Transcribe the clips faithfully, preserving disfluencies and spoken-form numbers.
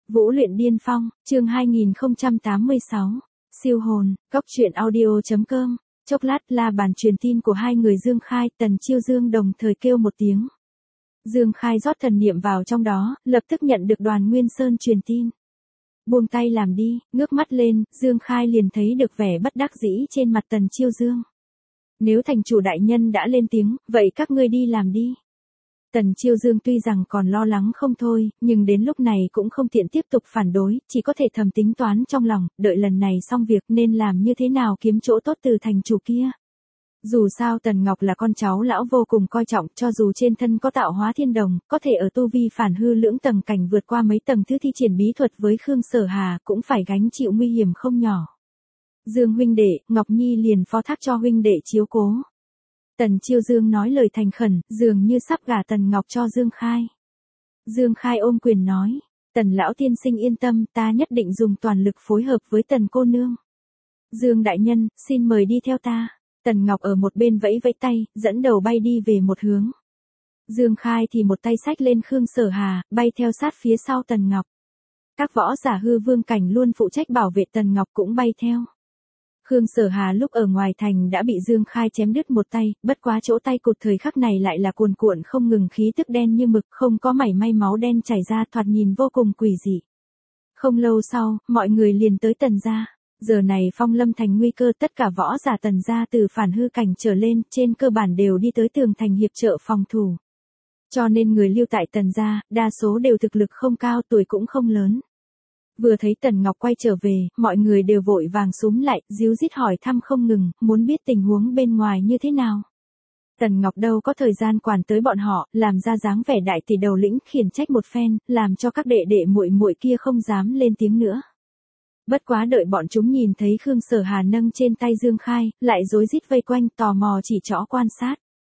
Vũ luyện điên phong, chương hai nghìn không trăm tám mươi sáu. Siêu hồn, góc truyện audio.com. Chốc lát la bàn truyền tin của hai người Dương Khai, Tần Chiêu Dương đồng thời kêu một tiếng. Dương Khai rót thần niệm vào trong đó, lập tức nhận được Đoàn Nguyên Sơn truyền tin. Buông tay làm đi, ngước mắt lên, Dương Khai liền thấy được vẻ bất đắc dĩ trên mặt Tần Chiêu Dương. Nếu thành chủ đại nhân đã lên tiếng, vậy các ngươi đi làm đi. Tần Chiêu Dương tuy rằng còn lo lắng không thôi, nhưng đến lúc này cũng không tiện tiếp tục phản đối, chỉ có thể thầm tính toán trong lòng, đợi lần này xong việc nên làm như thế nào kiếm chỗ tốt từ thành chủ kia. Dù sao Tần Ngọc là con cháu lão vô cùng coi trọng, cho dù trên thân có tạo hóa thiên đồng, có thể ở tu vi phản hư lưỡng tầng cảnh vượt qua mấy tầng thứ thi triển bí thuật với Khương Sở Hà cũng phải gánh chịu nguy hiểm không nhỏ. Dương huynh đệ, Ngọc Nhi liền phó thác cho huynh đệ chiếu cố. Tần Chiêu Dương nói lời thành khẩn, dường như sắp gả Tần Ngọc cho Dương Khai. Dương Khai ôm quyền nói, Tần lão tiên sinh yên tâm, ta nhất định dùng toàn lực phối hợp với Tần cô nương. Dương đại nhân, xin mời đi theo ta. Tần Ngọc ở một bên vẫy vẫy tay, dẫn đầu bay đi về một hướng. Dương Khai thì một tay xách lên Khương Sở Hà, bay theo sát phía sau Tần Ngọc. Các võ giả hư vương cảnh luôn phụ trách bảo vệ Tần Ngọc cũng bay theo. Khương Sở Hà lúc ở ngoài thành đã bị Dương Khai chém đứt một tay, bất quá chỗ tay cụt thời khắc này lại là cuồn cuộn không ngừng khí tức đen như mực, không có mảy may máu đen chảy ra, thoạt nhìn vô cùng quỷ dị. Không lâu sau, mọi người liền tới Tần gia. Giờ này Phong Lâm thành nguy cơ, tất cả võ giả Tần gia từ phản hư cảnh trở lên, trên cơ bản đều đi tới tường thành hiệp trợ phòng thủ. Cho nên người lưu tại Tần gia, đa số đều thực lực không cao, tuổi cũng không lớn. Vừa thấy Tần Ngọc quay trở về, mọi người đều vội vàng xúm lại, díu dít hỏi thăm không ngừng, muốn biết tình huống bên ngoài như thế nào. Tần Ngọc đâu có thời gian quản tới bọn họ, làm ra dáng vẻ đại tỷ đầu lĩnh, khiển trách một phen, làm cho các đệ đệ muội muội kia không dám lên tiếng nữa. Bất quá đợi bọn chúng nhìn thấy Khương Sở Hà nâng trên tay Dương Khai, lại rối rít vây quanh, tò mò chỉ trỏ quan sát.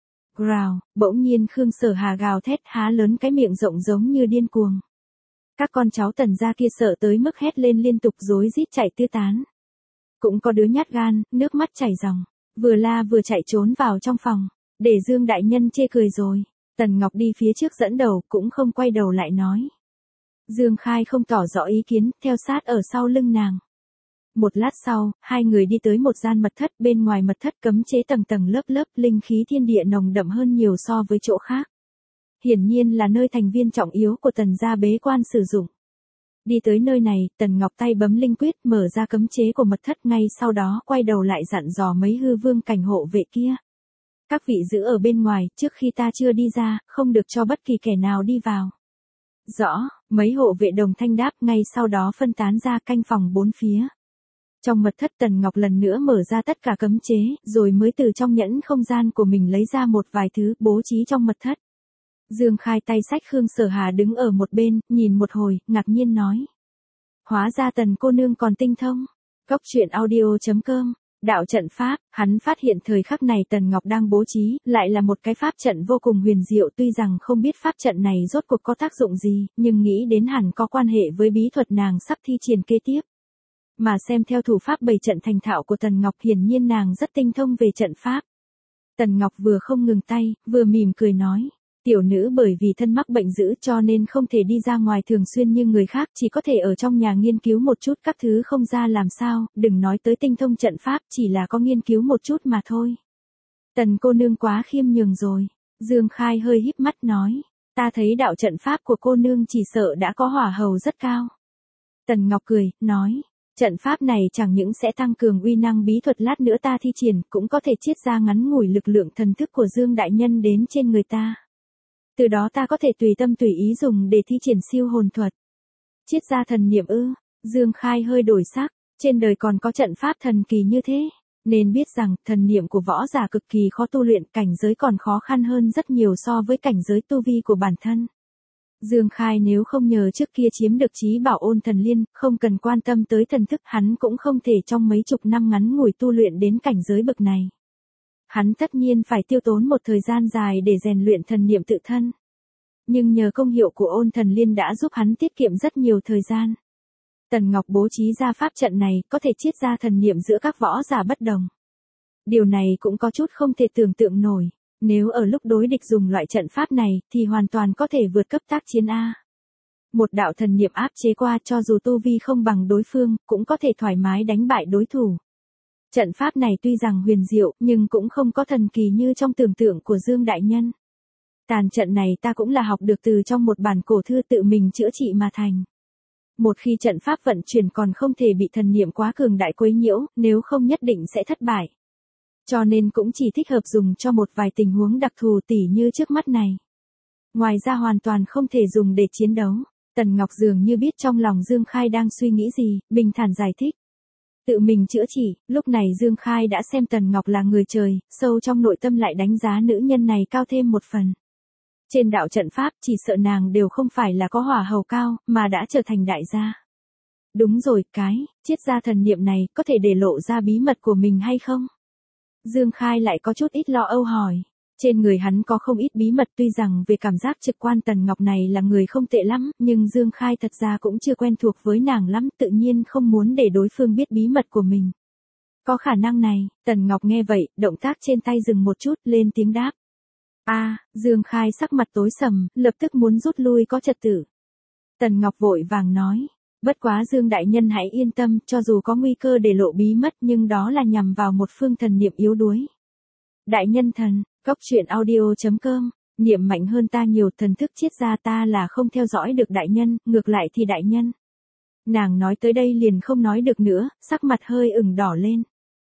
Gào, bỗng nhiên Khương Sở Hà gào thét, há lớn cái miệng rộng giống như điên cuồng. Các con cháu Tần gia kia sợ tới mức hét lên liên tục, rối rít chạy tứ tán. Cũng có đứa nhát gan, nước mắt chảy ròng, vừa la vừa chạy trốn vào trong phòng, để Dương đại nhân chê cười rồi. Tần Ngọc đi phía trước dẫn đầu, cũng không quay đầu lại nói. Dương Khai không tỏ rõ ý kiến, theo sát ở sau lưng nàng. Một lát sau, hai người đi tới một gian mật thất, bên ngoài mật thất cấm chế tầng tầng lớp lớp, linh khí thiên địa nồng đậm hơn nhiều so với chỗ khác. Hiển nhiên là nơi thành viên trọng yếu của Tần gia bế quan sử dụng. Đi tới nơi này, Tần Ngọc tay bấm linh quyết, mở ra cấm chế của mật thất, ngay sau đó quay đầu lại dặn dò mấy hư vương cảnh hộ vệ kia. Các vị giữ ở bên ngoài, trước khi ta chưa đi ra, không được cho bất kỳ kẻ nào đi vào. Rõ, mấy hộ vệ đồng thanh đáp, ngay sau đó phân tán ra canh phòng bốn phía. Trong mật thất Tần Ngọc lần nữa mở ra tất cả cấm chế, rồi mới từ trong nhẫn không gian của mình lấy ra một vài thứ, bố trí trong mật thất. Dương Khai tay xách Khương Sở Hà đứng ở một bên, nhìn một hồi, ngạc nhiên nói. Hóa ra Tần cô nương còn tinh thông. Góc truyện audio.com. Đạo trận pháp, hắn phát hiện thời khắc này Tần Ngọc đang bố trí, lại là một cái pháp trận vô cùng huyền diệu, tuy rằng không biết pháp trận này rốt cuộc có tác dụng gì, nhưng nghĩ đến hẳn có quan hệ với bí thuật nàng sắp thi triển kế tiếp. Mà xem theo thủ pháp bày trận thành thạo của Tần Ngọc, hiển nhiên nàng rất tinh thông về trận pháp. Tần Ngọc vừa không ngừng tay, vừa mỉm cười nói. Tiểu nữ bởi vì thân mắc bệnh dữ cho nên không thể đi ra ngoài thường xuyên như người khác, chỉ có thể ở trong nhà nghiên cứu một chút các thứ không ra làm sao, đừng nói tới tinh thông trận pháp, chỉ là có nghiên cứu một chút mà thôi. Tần cô nương quá khiêm nhường rồi. Dương Khai hơi híp mắt nói, ta thấy đạo trận pháp của cô nương chỉ sợ đã có hỏa hầu rất cao. Tần Ngọc cười, nói, trận pháp này chẳng những sẽ tăng cường uy năng bí thuật lát nữa ta thi triển, cũng có thể chiết ra ngắn ngủi lực lượng thần thức của Dương đại nhân đến trên người ta. Từ đó ta có thể tùy tâm tùy ý dùng để thi triển siêu hồn thuật. Chiết ra thần niệm ư? Dương Khai hơi đổi sắc, trên đời còn có trận pháp thần kỳ như thế, nên biết rằng thần niệm của võ giả cực kỳ khó tu luyện, cảnh giới còn khó khăn hơn rất nhiều so với cảnh giới tu vi của bản thân. Dương Khai nếu không nhờ trước kia chiếm được chí bảo Ôn Thần Liên, không cần quan tâm tới thần thức, hắn cũng không thể trong mấy chục năm ngắn ngủi tu luyện đến cảnh giới bậc này. Hắn tất nhiên phải tiêu tốn một thời gian dài để rèn luyện thần niệm tự thân. Nhưng nhờ công hiệu của Ôn Thần Liên đã giúp hắn tiết kiệm rất nhiều thời gian. Tần Ngọc bố trí ra pháp trận này, có thể chiết ra thần niệm giữa các võ giả bất đồng. Điều này cũng có chút không thể tưởng tượng nổi. Nếu ở lúc đối địch dùng loại trận pháp này, thì hoàn toàn có thể vượt cấp tác chiến A. Một đạo thần niệm áp chế qua cho dù tu vi không bằng đối phương, cũng có thể thoải mái đánh bại đối thủ. Trận pháp này tuy rằng huyền diệu, nhưng cũng không có thần kỳ như trong tưởng tượng của Dương Đại Nhân. Tàn trận này ta cũng là học được từ trong một bản cổ thư tự mình chữa trị mà thành. Một khi trận pháp vận chuyển còn không thể bị thần niệm quá cường đại quấy nhiễu, nếu không nhất định sẽ thất bại. Cho nên cũng chỉ thích hợp dùng cho một vài tình huống đặc thù tỉ như trước mắt này. Ngoài ra hoàn toàn không thể dùng để chiến đấu. Tần Ngọc dường như biết trong lòng Dương Khai đang suy nghĩ gì, bình thản giải thích. Tự mình chữa trị, lúc này Dương Khai đã xem Tần Ngọc là người trời, sâu trong nội tâm lại đánh giá nữ nhân này cao thêm một phần. Trên đạo trận pháp chỉ sợ nàng đều không phải là có hỏa hầu cao, mà đã trở thành đại gia. Đúng rồi, cái, triết gia thần niệm này có thể để lộ ra bí mật của mình hay không? Dương Khai lại có chút ít lo âu hỏi. Trên người hắn có không ít bí mật, tuy rằng về cảm giác trực quan Tần Ngọc này là người không tệ lắm, nhưng Dương Khai thật ra cũng chưa quen thuộc với nàng lắm, tự nhiên không muốn để đối phương biết bí mật của mình. Có khả năng này, Tần Ngọc nghe vậy, động tác trên tay dừng một chút, lên tiếng đáp. A, à, Dương Khai sắc mặt tối sầm, lập tức muốn rút lui có trật tự. Tần Ngọc vội vàng nói, bất quá Dương Đại Nhân hãy yên tâm, cho dù có nguy cơ để lộ bí mật nhưng đó là nhằm vào một phương thần niệm yếu đuối. Đại Nhân thần, Cốc truyện audio chấm com, niệm mạnh hơn ta nhiều, thần thức triết gia ta là không theo dõi được Đại Nhân, ngược lại thì Đại Nhân. Nàng nói tới đây liền không nói được nữa, sắc mặt hơi ửng đỏ lên.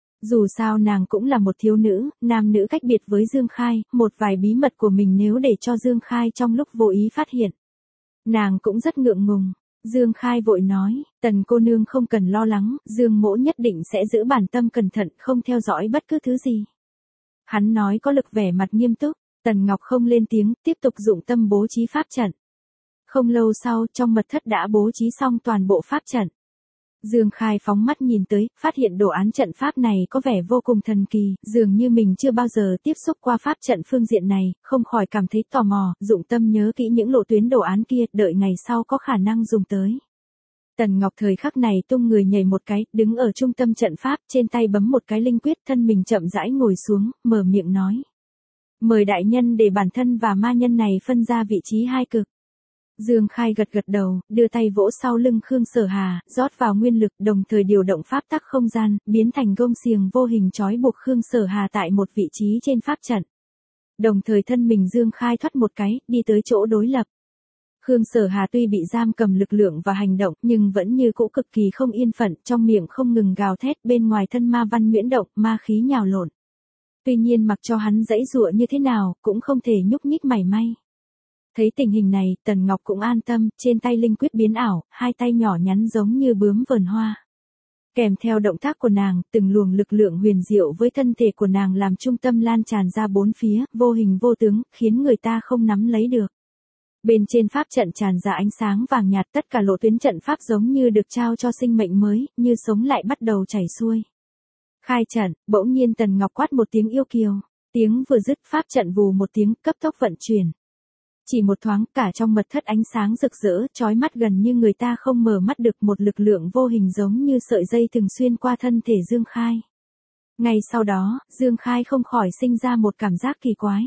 Dù sao nàng cũng là một thiếu nữ, nam nữ cách biệt với Dương Khai, một vài bí mật của mình nếu để cho Dương Khai trong lúc vô ý phát hiện. Nàng cũng rất ngượng ngùng. Dương Khai vội nói, Tần cô nương không cần lo lắng, Dương mỗ nhất định sẽ giữ bản tâm cẩn thận, không theo dõi bất cứ thứ gì. Hắn nói có lực vẻ mặt nghiêm túc, Tần Ngọc không lên tiếng, tiếp tục dụng tâm bố trí pháp trận. Không lâu sau, trong mật thất đã bố trí xong toàn bộ pháp trận. Dương Khai phóng mắt nhìn tới, phát hiện đồ án trận pháp này có vẻ vô cùng thần kỳ, dường như mình chưa bao giờ tiếp xúc qua pháp trận phương diện này, không khỏi cảm thấy tò mò, dụng tâm nhớ kỹ những lộ tuyến đồ án kia, đợi ngày sau có khả năng dùng tới. Tần Ngọc thời khắc này tung người nhảy một cái, đứng ở trung tâm trận pháp, trên tay bấm một cái linh quyết, thân mình chậm rãi ngồi xuống, mở miệng nói. Mời Đại Nhân để bản thân và ma nhân này phân ra vị trí hai cực. Dương Khai gật gật đầu, đưa tay vỗ sau lưng Khương Sở Hà, rót vào nguyên lực, đồng thời điều động pháp tắc không gian, biến thành gông xiềng vô hình trói buộc Khương Sở Hà tại một vị trí trên pháp trận. Đồng thời thân mình Dương Khai thoát một cái, đi tới chỗ đối lập. Khương Sở Hà tuy bị giam cầm lực lượng và hành động, nhưng vẫn như cũ cực kỳ không yên phận, trong miệng không ngừng gào thét, bên ngoài thân ma văn nhuyễn động, ma khí nhào lộn. Tuy nhiên mặc cho hắn giãy giụa như thế nào, cũng không thể nhúc nhích mảy may. Thấy tình hình này, Tần Ngọc cũng an tâm, trên tay linh quyết biến ảo, hai tay nhỏ nhắn giống như bướm vờn hoa. Kèm theo động tác của nàng, từng luồng lực lượng huyền diệu với thân thể của nàng làm trung tâm lan tràn ra bốn phía, vô hình vô tướng, khiến người ta không nắm lấy được. Bên trên pháp trận tràn ra ánh sáng vàng nhạt, tất cả lộ tuyến trận pháp giống như được trao cho sinh mệnh mới, như sống lại bắt đầu chảy xuôi. Khai trận, bỗng nhiên Tần Ngọc quát một tiếng yêu kiều, tiếng vừa dứt pháp trận vù một tiếng cấp tốc vận chuyển. Chỉ một thoáng cả trong mật thất ánh sáng rực rỡ, chói mắt gần như người ta không mở mắt được, một lực lượng vô hình giống như sợi dây thường xuyên qua thân thể Dương Khai. Ngay sau đó, Dương Khai không khỏi sinh ra một cảm giác kỳ quái.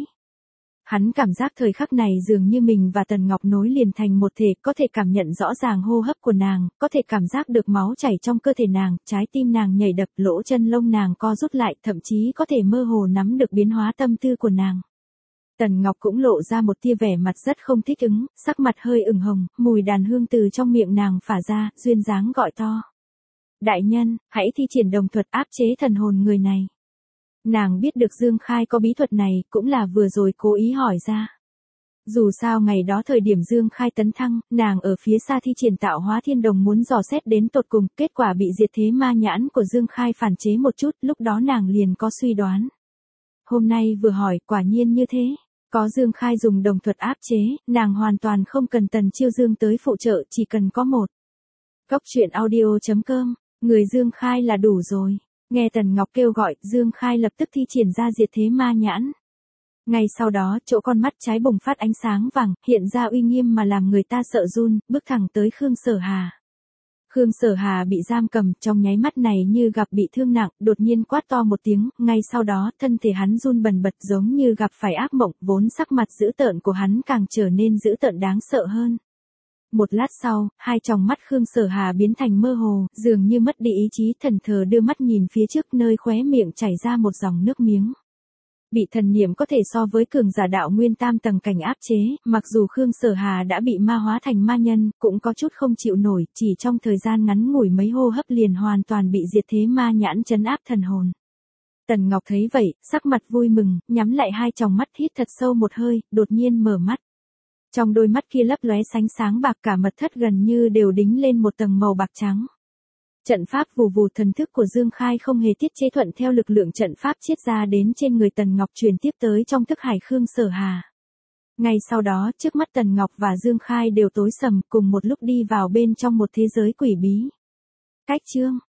Hắn cảm giác thời khắc này dường như mình và Tần Ngọc nối liền thành một thể, có thể cảm nhận rõ ràng hô hấp của nàng, có thể cảm giác được máu chảy trong cơ thể nàng, trái tim nàng nhảy đập, lỗ chân lông nàng co rút lại, thậm chí có thể mơ hồ nắm được biến hóa tâm tư của nàng. Tần Ngọc cũng lộ ra một tia vẻ mặt rất không thích ứng, sắc mặt hơi ửng hồng, mùi đàn hương từ trong miệng nàng phả ra, duyên dáng gọi to. Đại Nhân, hãy thi triển đồng thuật áp chế thần hồn người này. Nàng biết được Dương Khai có bí thuật này, cũng là vừa rồi cố ý hỏi ra. Dù sao ngày đó thời điểm Dương Khai tấn thăng, nàng ở phía xa thi triển tạo hóa thiên đồng muốn dò xét đến tột cùng, kết quả bị diệt thế ma nhãn của Dương Khai phản chế một chút, lúc đó nàng liền có suy đoán. Hôm nay vừa hỏi, quả nhiên như thế. Có Dương Khai dùng đồng thuật áp chế, nàng hoàn toàn không cần Tần Chiêu Dương tới phụ trợ, chỉ cần có một. Cốc truyện audio chấm com, người Dương Khai là đủ rồi. Nghe Tần Ngọc kêu gọi, Dương Khai lập tức thi triển ra diệt thế ma nhãn. Ngay sau đó, chỗ con mắt trái bùng phát ánh sáng vàng, hiện ra uy nghiêm mà làm người ta sợ run, bước thẳng tới Khương Sở Hà. Khương Sở Hà bị giam cầm, trong nháy mắt này như gặp bị thương nặng, đột nhiên quát to một tiếng, ngay sau đó, thân thể hắn run bần bật giống như gặp phải ác mộng, vốn sắc mặt dữ tợn của hắn càng trở nên dữ tợn đáng sợ hơn. Một lát sau, hai tròng mắt Khương Sở Hà biến thành mơ hồ, dường như mất đi ý chí, thần thờ đưa mắt nhìn phía trước, nơi khóe miệng chảy ra một dòng nước miếng. Bị thần niệm có thể so với cường giả đạo nguyên tam tầng cảnh áp chế, mặc dù Khương Sở Hà đã bị ma hóa thành ma nhân, cũng có chút không chịu nổi, chỉ trong thời gian ngắn ngủi mấy hô hấp liền hoàn toàn bị diệt thế ma nhãn trấn áp thần hồn. Tần Ngọc thấy vậy, sắc mặt vui mừng, nhắm lại hai tròng mắt hít thật sâu một hơi, đột nhiên mở mắt. Trong đôi mắt kia lấp lóe sánh sáng bạc, cả mật thất gần như đều đính lên một tầng màu bạc trắng. Trận pháp vù vù thần thức của Dương Khai không hề tiết chế, thuận theo lực lượng trận pháp chiết ra đến trên người Tần Ngọc truyền tiếp tới trong thức hải Khương Sở Hà. Ngay sau đó, trước mắt Tần Ngọc và Dương Khai đều tối sầm, cùng một lúc đi vào bên trong một thế giới quỷ bí. Cách chương